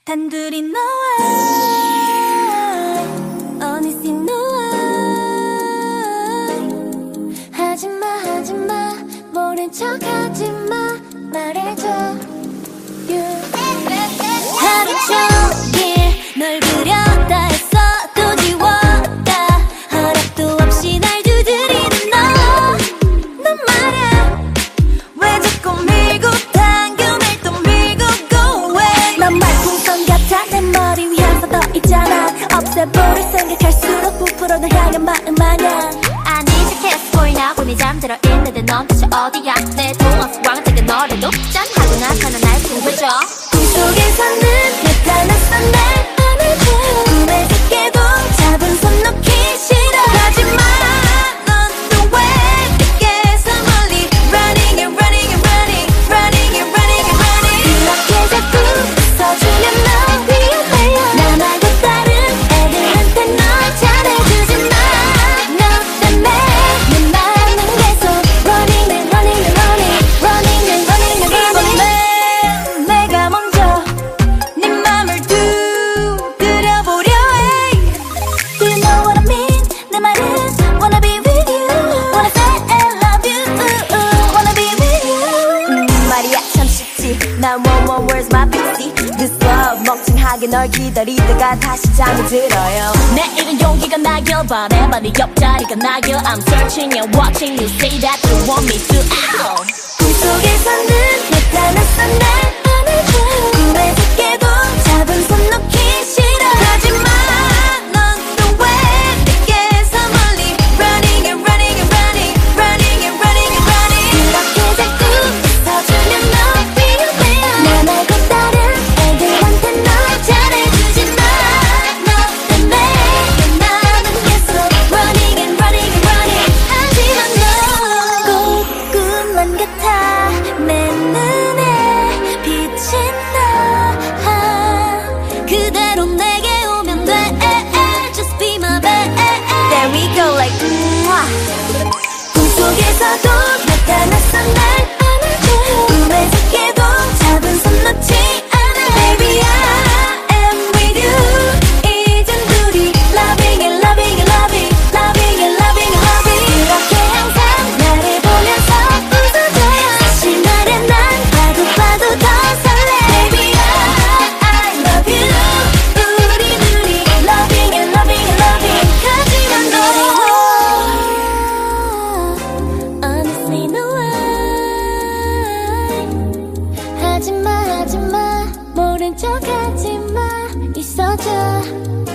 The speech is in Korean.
단둘이 너와 어느새 너와 하지마 모른 척 하지마 말해줘 하루 종일 널 그렸다 했어 또 지웠다 허락도 없이 날 두드리는 넌 말야 왜 자꾸 밀고 당겨 날 또 밀고 go away 난 말풍선 같아 내 머리 위 항상 떠있잖아 없애버릴 생각할수록 부풀어 널 향한 마음 마냥 아니 착해서 보이나 보니 잠들어 있는데 넌 도대체 어디야 내 동화 왕자가 너라도 짠 하고 나타나 날 구해줘 꿈속에서는 나타났어 날 안아줘 꿈에 새게도 잡은 손 놓기 싫어 하지마 넌 또 왜 내게서 멀리 running and running and running running and running and running 그렇게 자꾸 웃어주면 너 위험해요 나 말고 다른 애들한테 널 잘해주지 마 너 때문에 내 마음은 계속 running and running and running running and running and running 내가 먼저 네 맘을 두드려보려 해 Do you know what I mean? 내 말은 wanna be with you wanna say I love you wanna be with you 말이야 참 쉽지 난 where's my pixie This love 멍청하게 널 기다리다가 다시 잠이 들어요 내일은 용기가 나길 바래 네 옆자리가 나길 I'm searching and watching you say that you want me to out 꿈속에서는 나타났어 날 안아줘 꿈에 새게도 잡은 손 놓기 싫어 하지마 넌 또 왜 내게서 멀리 running and running and running running and running and running 그렇게 자꾸 웃어주면 너 위험해요 나 말고 다른 애들한테 널 잘해주지 마너 때문에 내 마음은 계속 running and running and running 하지만 너 꽃구만 같아 내 눈에 비친 너 그대로 내게 오면 돼 Just be my babe There we go like 꿈속에서도 나타났어 날 안아줘 꿈에 새게도 잡은 손 놓지 않아 Baby I am with you 이젠 둘이 Loving and loving and loving Loving and loving and loving 이렇게 항상 나를 보면서 웃어줘 사실 말해 난 봐도 더 설레 Baby I love you 우리 둘이 Loving and loving and loving 하지만 너 Honestly no I 하지마 모른 척 하지마 있어줘